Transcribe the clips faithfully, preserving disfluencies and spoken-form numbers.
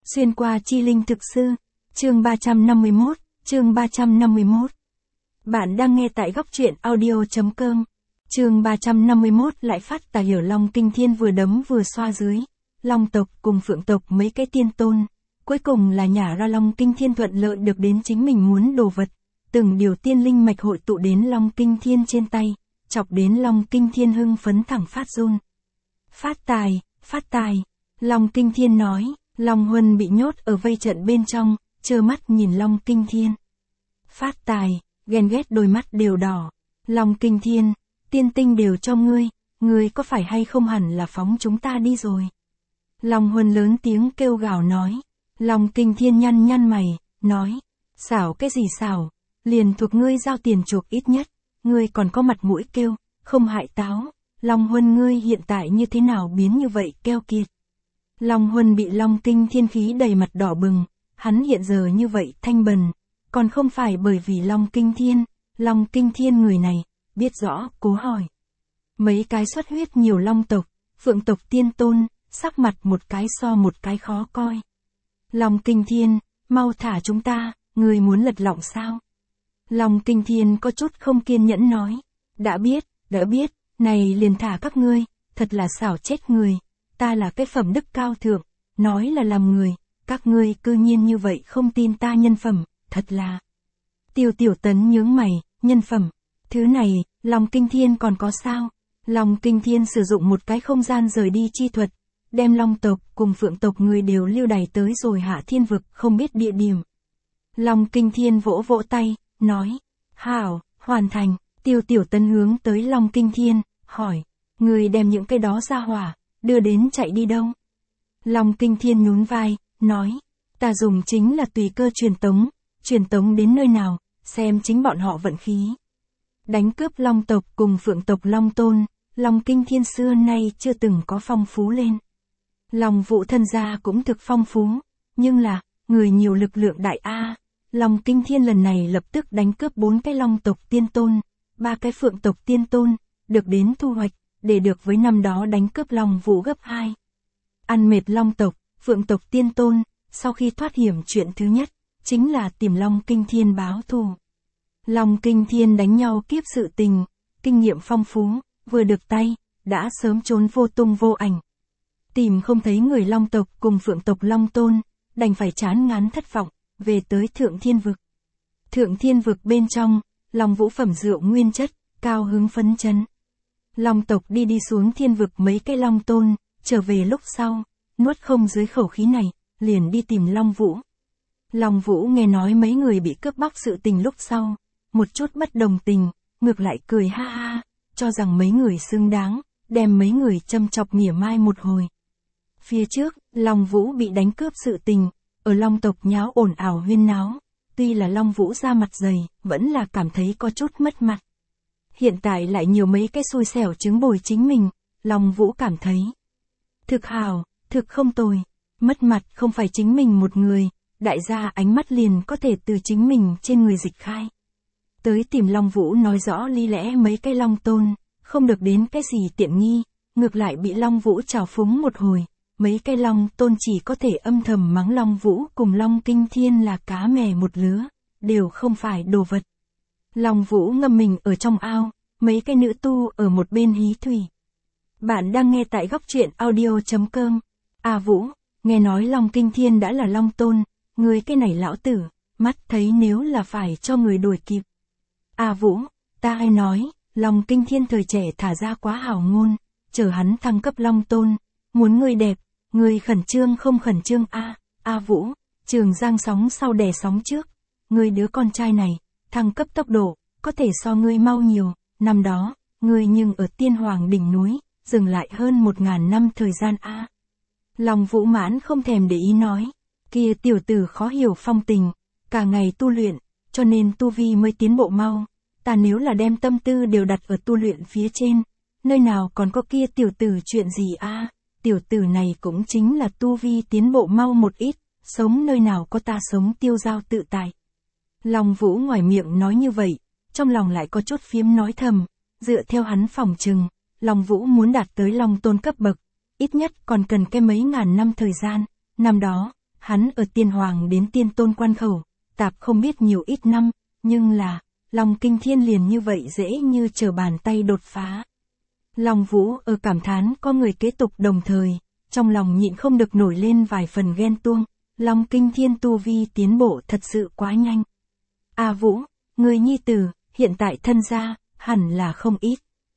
Xuyên qua chi linh thực sư, chương ba trăm năm mươi mốt, chương ba trăm năm mươi mốt. Bạn đang nghe tại góc truyện audio.com. Chương ba trăm năm mươi mốt lại phát tà hiểu Long Kinh Thiên vừa đấm vừa xoa dưới. Long tộc cùng Phượng tộc mấy cái tiên tôn. Cuối cùng là nhả ra Long Kinh Thiên thuận lợi được đến chính mình muốn đồ vật. Từng điều tiên linh mạch hội tụ đến Long Kinh Thiên trên tay. Chọc đến Long Kinh Thiên hưng phấn thẳng phát run. Phát tài, phát tài. Long Kinh Thiên nói. Long Huân bị nhốt ở vây trận bên trong, trơ mắt nhìn Long Kinh Thiên. Phát tài, ghen ghét đôi mắt đều đỏ. Long Kinh Thiên, tiên tinh đều cho ngươi, ngươi có phải hay không hẳn là phóng chúng ta đi rồi. Long Huân lớn tiếng kêu gào nói. Long Kinh Thiên nhăn nhăn mày, nói. Xảo cái gì xảo, liền thuộc ngươi giao tiền chuộc ít nhất, ngươi còn có mặt mũi kêu, không hại táo. Long Huân ngươi hiện tại như thế nào biến như vậy keo kiệt. Long Huân bị Long Kinh Thiên khí đầy mặt đỏ bừng, hắn hiện giờ như vậy thanh bần, còn không phải bởi vì Long Kinh Thiên, Long Kinh Thiên người này, biết rõ, cố hỏi. Mấy cái xuất huyết nhiều Long tộc, Phượng tộc tiên tôn, sắc mặt một cái so một cái khó coi. Long Kinh Thiên, mau thả chúng ta, người muốn lật lọng sao? Long Kinh Thiên có chút không kiên nhẫn nói, đã biết, đã biết, này liền thả các ngươi, thật là xảo chết người. Ta là cái phẩm đức cao thượng, nói là làm người, các ngươi cư nhiên như vậy không tin ta nhân phẩm, thật là. Tiêu Tiểu Tấn nhướng mày, nhân phẩm, thứ này, Long Kinh Thiên còn có sao? Long Kinh Thiên sử dụng một cái không gian rời đi chi thuật, đem Long tộc cùng Phượng tộc người đều lưu đày tới rồi hạ thiên vực không biết địa điểm. Long Kinh Thiên vỗ vỗ tay, nói, hảo, hoàn thành. Tiêu Tiểu Tấn hướng tới Long Kinh Thiên, hỏi, người đem những cái đó ra hỏa, đưa đến chạy đi đâu? Long Kinh Thiên nhún vai, nói, ta dùng chính là tùy cơ truyền tống, truyền tống đến nơi nào, xem chính bọn họ vận khí. Đánh cướp Long tộc cùng Phượng tộc Long Tôn, Long Kinh Thiên xưa nay chưa từng có phong phú lên. Long Vũ thân gia cũng thực phong phú, nhưng là, người nhiều lực lượng đại A. Long Kinh Thiên lần này lập tức đánh cướp bốn cái Long tộc tiên tôn, ba cái Phượng tộc tiên tôn, được đến thu hoạch, để được với năm đó đánh cướp Long Vũ gấp hai. Ăn mệt Long tộc, Phượng tộc tiên tôn, sau khi thoát hiểm chuyện thứ nhất, chính là tìm Long Kinh Thiên báo thù. Long Kinh Thiên đánh nhau kiếp sự tình, kinh nghiệm phong phú, vừa được tay, đã sớm trốn vô tung vô ảnh. Tìm không thấy người Long tộc cùng Phượng tộc Long Tôn, đành phải chán ngán thất vọng, về tới Thượng Thiên Vực. Thượng Thiên Vực bên trong, Long Vũ phẩm rượu nguyên chất, cao hứng phấn chấn. Long tộc đi đi xuống thiên vực mấy cái Long Tôn, trở về lúc sau, nuốt không dưới khẩu khí này, liền đi tìm Long Vũ. Long Vũ nghe nói mấy người bị cướp bóc sự tình lúc sau, một chút bất đồng tình, ngược lại cười ha ha, cho rằng mấy người xứng đáng, đem mấy người châm chọc mỉa mai một hồi. Phía trước, Long Vũ bị đánh cướp sự tình, ở Long tộc nháo ồn ào huyên náo, tuy là Long Vũ ra mặt dày, vẫn là cảm thấy có chút mất mặt. Hiện tại lại nhiều mấy cái xui xẻo chứng bồi chính mình, Long Vũ cảm thấy thực hào, thực không tồi, mất mặt không phải chính mình một người, đại gia ánh mắt liền có thể từ chính mình trên người dịch khai. Tới tìm Long Vũ nói rõ lý lẽ mấy cái Long Tôn, không được đến cái gì tiện nghi, ngược lại bị Long Vũ trào phúng một hồi, mấy cái Long Tôn chỉ có thể âm thầm mắng Long Vũ cùng Long Kinh Thiên là cá mè một lứa, đều không phải đồ vật. Long Vũ ngâm mình ở trong ao, mấy cái nữ tu ở một bên hí thủy. Bạn đang nghe tại góc truyện audio.com. À Vũ, nghe nói Long Kinh Thiên đã là Long Tôn, người cái này lão tử, mắt thấy nếu là phải cho người đuổi kịp. À Vũ, ta ai nói, Long Kinh Thiên thời trẻ thả ra quá hào ngôn, chờ hắn thăng cấp Long Tôn, muốn người đẹp, người khẩn trương không khẩn trương a à, À Vũ, Trường Giang sóng sau đè sóng trước, người đứa con trai này, thăng cấp tốc độ, có thể so ngươi mau nhiều, năm đó, ngươi nhưng ở Tiên Hoàng đỉnh núi, dừng lại hơn một ngàn năm thời gian a à. Long Vũ mãn không thèm để ý nói, kia tiểu tử khó hiểu phong tình, cả ngày tu luyện, cho nên tu vi mới tiến bộ mau, ta nếu là đem tâm tư đều đặt ở tu luyện phía trên, nơi nào còn có kia tiểu tử chuyện gì a à? Tiểu tử này cũng chính là tu vi tiến bộ mau một ít, sống nơi nào có ta sống tiêu dao tự tại. Long Vũ ngoài miệng nói như vậy, trong lòng lại có chút phiếm nói thầm, dựa theo hắn phỏng chừng, Long Vũ muốn đạt tới Long Tôn cấp bậc, ít nhất còn cần cái mấy ngàn năm thời gian, năm đó, hắn ở tiên hoàng đến tiên tôn quan khẩu, tạp không biết nhiều ít năm, nhưng là, Long Kinh Thiên liền như vậy dễ như trở bàn tay đột phá. Long Vũ ở cảm thán có người kế tục đồng thời, trong lòng nhịn không được nổi lên vài phần ghen tuông, Long Kinh Thiên tu vi tiến bộ thật sự quá nhanh. A Vũ, người nhi tử, hiện tại thân gia, hẳn là không ít.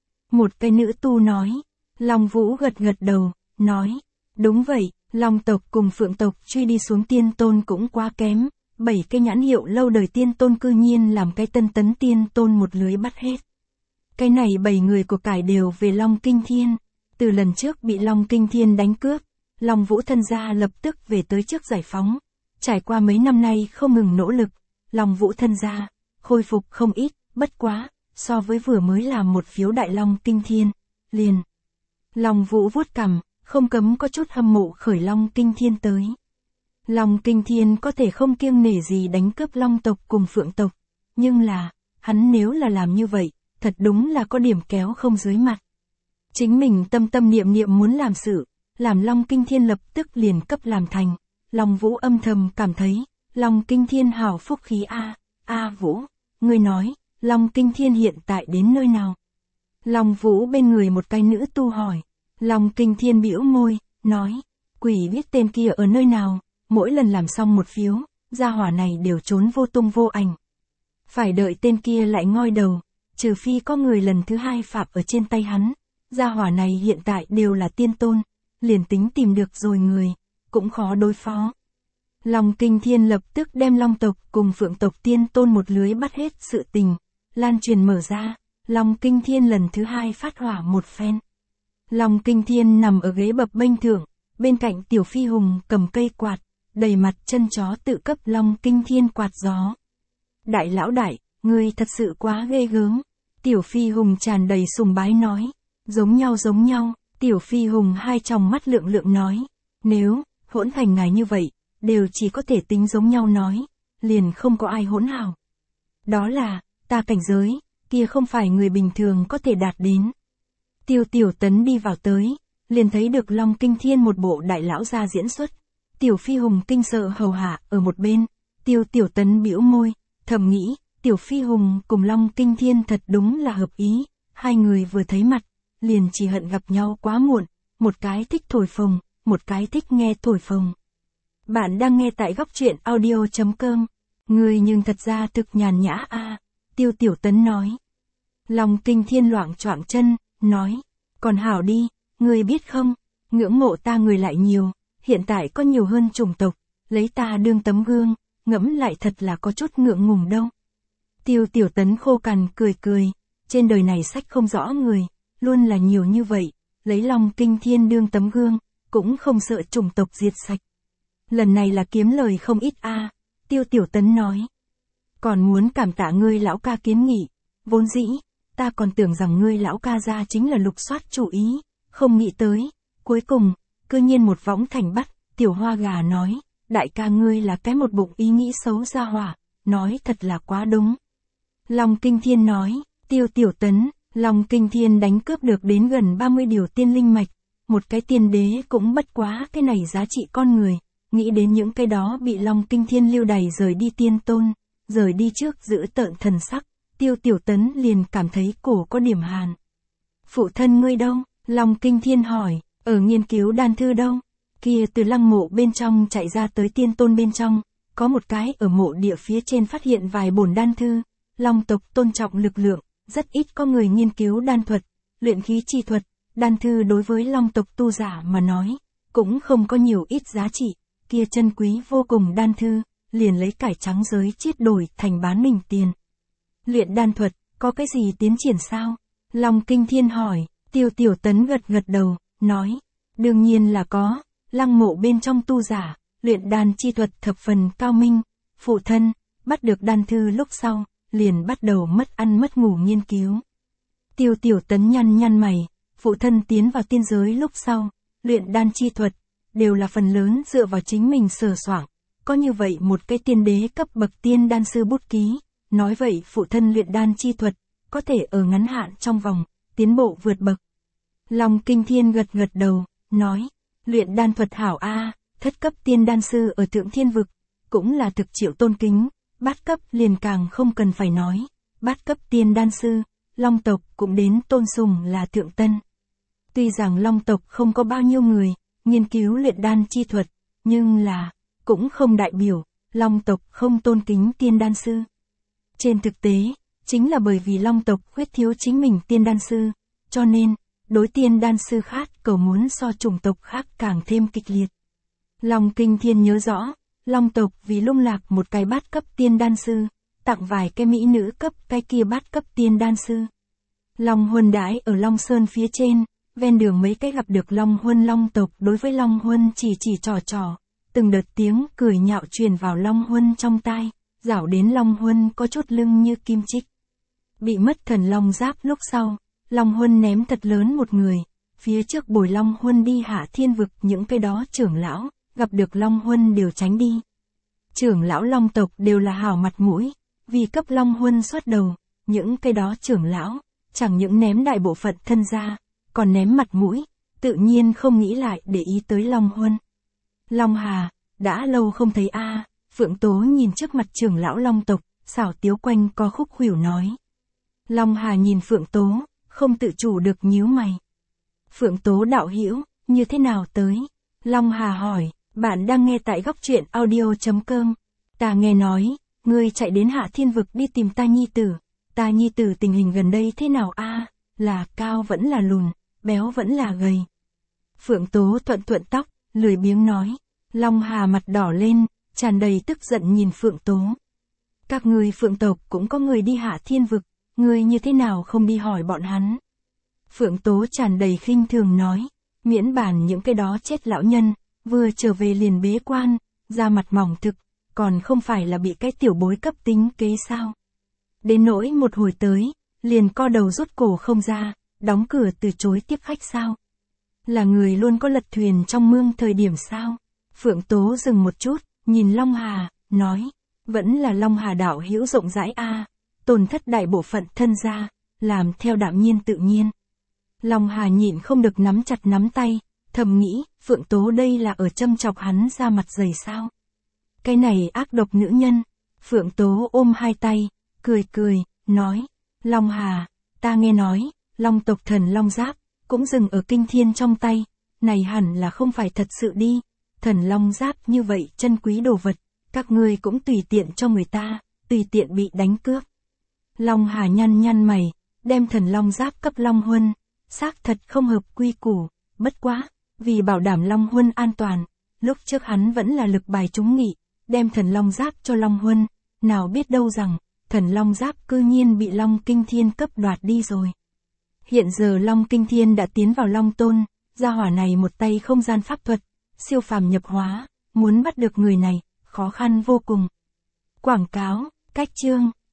Một cái nữ tu nói, Long Vũ gật gật đầu, nói, đúng vậy, Long tộc cùng Phượng tộc truy đi xuống tiên tôn cũng quá kém, bảy cái nhãn hiệu lâu đời tiên tôn cư nhiên làm cái tân tấn tiên tôn một lưới bắt hết. Cái này bảy người của cải đều về Long Kinh Thiên, từ lần trước bị Long Kinh Thiên đánh cướp, Long Vũ thân gia lập tức về tới trước giải phóng, trải qua mấy năm nay không ngừng nỗ lực, Long Vũ thân gia, khôi phục không ít, bất quá, so với vừa mới làm một phiếu đại Long Kinh Thiên, liền. Long Vũ vuốt cằm, không cấm có chút hâm mộ khởi Long Kinh Thiên tới. Long Kinh Thiên có thể không kiêng nể gì đánh cướp Long tộc cùng Phượng tộc, nhưng là, hắn nếu là làm như vậy, thật đúng là có điểm kéo không dưới mặt. Chính mình tâm tâm niệm niệm muốn làm sự, làm Long Kinh Thiên lập tức liền cấp làm thành. Long Vũ âm thầm cảm thấy, Long Kinh Thiên hảo phúc khí a, a Vũ, ngươi nói, Long Kinh Thiên hiện tại đến nơi nào? Long Vũ bên người một cái nữ tu hỏi, Long Kinh Thiên bĩu môi, nói, quỷ biết tên kia ở nơi nào, mỗi lần làm xong một phiếu, gia hỏa này đều trốn vô tung vô ảnh. Phải đợi tên kia lại ngoi đầu, trừ phi có người lần thứ hai phạm ở trên tay hắn, gia hỏa này hiện tại đều là tiên tôn, liền tính tìm được rồi người, cũng khó đối phó. Long Kinh Thiên lập tức đem Long tộc cùng Phượng tộc tiên tôn một lưới bắt hết sự tình, lan truyền mở ra, Long Kinh Thiên lần thứ hai phát hỏa một phen. Long Kinh Thiên nằm ở ghế bập bênh thượng, bên cạnh Tiểu Phi Hùng cầm cây quạt, đầy mặt chân chó tự cấp Long Kinh Thiên quạt gió. Đại lão đại, ngươi thật sự quá ghê gớm. Tiểu Phi Hùng tràn đầy sùng bái nói, giống nhau giống nhau, Tiểu Phi Hùng hai tròng mắt lượng lượng nói, nếu, hỗn thành ngài như vậy, đều chỉ có thể tính giống nhau nói, liền không có ai hỗn hảo. Đó là, ta cảnh giới, kia không phải người bình thường có thể đạt đến. Tiêu Tiểu Tấn đi vào tới, liền thấy được Long Kinh Thiên một bộ đại lão gia diễn xuất. Tiểu Phi Hùng kinh sợ hầu hạ ở một bên, Tiêu Tiểu Tấn bĩu môi, thầm nghĩ, Tiểu Phi Hùng cùng Long Kinh Thiên thật đúng là hợp ý, hai người vừa thấy mặt, liền chỉ hận gặp nhau quá muộn, một cái thích thổi phồng, một cái thích nghe thổi phồng. Bạn đang nghe tại góc truyện audio chấm com, người nhưng thật ra thực nhàn nhã a, Tiêu Tiểu Tấn nói. Long Kinh Thiên loạng choạng chân, nói, còn hảo đi, ngươi biết không, ngưỡng mộ ta người lại nhiều, hiện tại có nhiều hơn chủng tộc, lấy ta đương tấm gương, ngẫm lại thật là có chút ngượng ngùng đâu. Tiêu Tiểu Tấn khô cằn cười cười, trên đời này sách không rõ người, luôn là nhiều như vậy, lấy Long Kinh Thiên đương tấm gương, cũng không sợ chủng tộc diệt sạch. Lần này là kiếm lời không ít a, à, Tiêu Tiểu Tấn nói. Còn muốn cảm tạ ngươi lão ca kiến nghị, vốn dĩ, ta còn tưởng rằng ngươi lão ca gia chính là lục soát chủ ý, không nghĩ tới, cuối cùng, cư nhiên một võng thành bắt, Tiểu Hoa Gà nói, đại ca ngươi là cái một bụng ý nghĩ xấu ra hỏa, nói thật là quá đúng. Long Kinh Thiên nói, Tiêu Tiểu Tấn, Long Kinh Thiên đánh cướp được đến gần ba mươi điều tiên linh mạch, một cái tiên đế cũng bất quá cái này giá trị con người, nghĩ đến những cái đó bị Long Kinh Thiên lưu đày rời đi tiên tôn, rời đi trước giữ tợn thần sắc, Tiêu Tiểu Tấn liền cảm thấy cổ có điểm hàn. Phụ thân ngươi đâu? Long Kinh Thiên hỏi, ở nghiên cứu đan thư đâu? Kia từ lăng mộ bên trong chạy ra tới tiên tôn bên trong, có một cái ở mộ địa phía trên phát hiện vài bổn đan thư, Long tộc tôn trọng lực lượng, rất ít có người nghiên cứu đan thuật, luyện khí chi thuật, đan thư đối với Long tộc tu giả mà nói, cũng không có nhiều ít giá trị, kia chân quý vô cùng đan thư, liền lấy cải trắng giới chiết đổi thành bán mình tiền. Luyện đan thuật, có cái gì tiến triển sao? Long Kinh Thiên hỏi, Tiêu Tiểu Tấn gật gật đầu, nói, đương nhiên là có, lăng mộ bên trong tu giả, luyện đan chi thuật thập phần cao minh, phụ thân, bắt được đan thư lúc sau, liền bắt đầu mất ăn mất ngủ nghiên cứu. Tiêu Tiểu Tấn nhăn nhăn mày, phụ thân tiến vào tiên giới lúc sau, luyện đan chi thuật, đều là phần lớn dựa vào chính mình sờ soảng, có như vậy một cái tiên đế cấp bậc tiên đan sư bút ký, nói vậy phụ thân luyện đan chi thuật, có thể ở ngắn hạn trong vòng, tiến bộ vượt bậc. Long Kinh Thiên gật gật đầu, nói, luyện đan thuật hảo a, thất cấp tiên đan sư ở Thượng Thiên Vực, cũng là thực chịu tôn kính, bát cấp liền càng không cần phải nói, bát cấp tiên đan sư, Long tộc cũng đến tôn sùng là thượng tân. Tuy rằng Long tộc không có bao nhiêu người, nghiên cứu luyện đan chi thuật, nhưng là, cũng không đại biểu, Long tộc không tôn kính tiên đan sư. Trên thực tế, chính là bởi vì Long tộc khuyết thiếu chính mình tiên đan sư, cho nên, đối tiên đan sư khát cầu muốn so chủng tộc khác càng thêm kịch liệt. Long Kinh Thiên nhớ rõ, Long tộc vì lung lạc một cái bát cấp tiên đan sư, tặng vài cái mỹ nữ cấp cái kia bát cấp tiên đan sư. Long Huân đãi ở Long Sơn phía trên, ven đường mấy cái gặp được Long Huân Long tộc đối với Long Huân chỉ chỉ trò trò, từng đợt tiếng cười nhạo truyền vào Long Huân trong tai, rảo đến Long Huân có chút lưng như kim chích. Bị mất thần Long giáp lúc sau, Long Huân ném thật lớn một người, phía trước bồi Long Huân đi Hạ Thiên Vực những cái đó trưởng lão, gặp được Long Huân đều tránh đi. Trưởng lão Long tộc đều là hảo mặt mũi, vì cấp Long Huân xuất đầu, những cái đó trưởng lão, chẳng những ném đại bộ phận thân ra, còn ném mặt mũi, tự nhiên không nghĩ lại để ý tới Long Huân. Long Hà, đã lâu không thấy a. Phượng Tố nhìn trước mặt trưởng lão Long tộc, xảo tiếu quanh co khúc khuỷu nói. Long Hà nhìn Phượng Tố, không tự chủ được nhíu mày. Phượng Tố đạo hữu, như thế nào tới? Long Hà hỏi, bạn đang nghe tại góc truyện audio chấm com. Ta nghe nói, ngươi chạy đến Hạ Thiên Vực đi tìm ta nhi tử. Ta nhi tử tình hình gần đây thế nào a? Là cao vẫn là lùn, béo vẫn là gầy. Phượng Tố thuận thuận tóc, lười biếng nói. Long Hà mặt đỏ lên, tràn đầy tức giận nhìn Phượng Tố. Các ngươi Phượng tộc cũng có người đi Hạ Thiên Vực, ngươi như thế nào không đi hỏi bọn hắn? Phượng Tố tràn đầy khinh thường nói, miễn bản những cái đó chết lão nhân, vừa trở về liền bế quan, da mặt mỏng thực, còn không phải là bị cái tiểu bối cấp tính kế sao? Đến nỗi một hồi tới, liền co đầu rút cổ không ra, đóng cửa từ chối tiếp khách sao? Là người luôn có lật thuyền trong mương thời điểm sao? Phượng Tố dừng một chút, nhìn Long Hà, nói, vẫn là Long Hà đạo hữu rộng rãi a, tổn thất đại bộ phận thân ra, làm theo đạm nhiên tự nhiên. Long Hà nhịn không được nắm chặt nắm tay, thầm nghĩ, Phượng Tố đây là ở châm chọc hắn ra mặt dày sao? Cái này ác độc nữ nhân. Phượng Tố ôm hai tay, cười cười, nói, Long Hà, ta nghe nói, Long tộc thần Long Giáp, cũng dừng ở Kinh Thiên trong tay, này hẳn là không phải thật sự đi, thần Long Giáp như vậy chân quý đồ vật, các ngươi cũng tùy tiện cho người ta, tùy tiện bị đánh cướp. Long Hà nhăn nhăn mày, đem thần Long Giáp cấp Long Huân, xác thật không hợp quy củ, bất quá, vì bảo đảm Long Huân an toàn, lúc trước hắn vẫn là lực bài trúng nghị, đem thần Long Giáp cho Long Huân, nào biết đâu rằng, thần Long Giáp cư nhiên bị Long Kinh Thiên cấp đoạt đi rồi. Hiện giờ Long Kinh Thiên đã tiến vào Long Tôn, gia hỏa này một tay không gian pháp thuật, siêu phàm nhập hóa, muốn bắt được người này, khó khăn vô cùng. Quảng cáo, cách chương.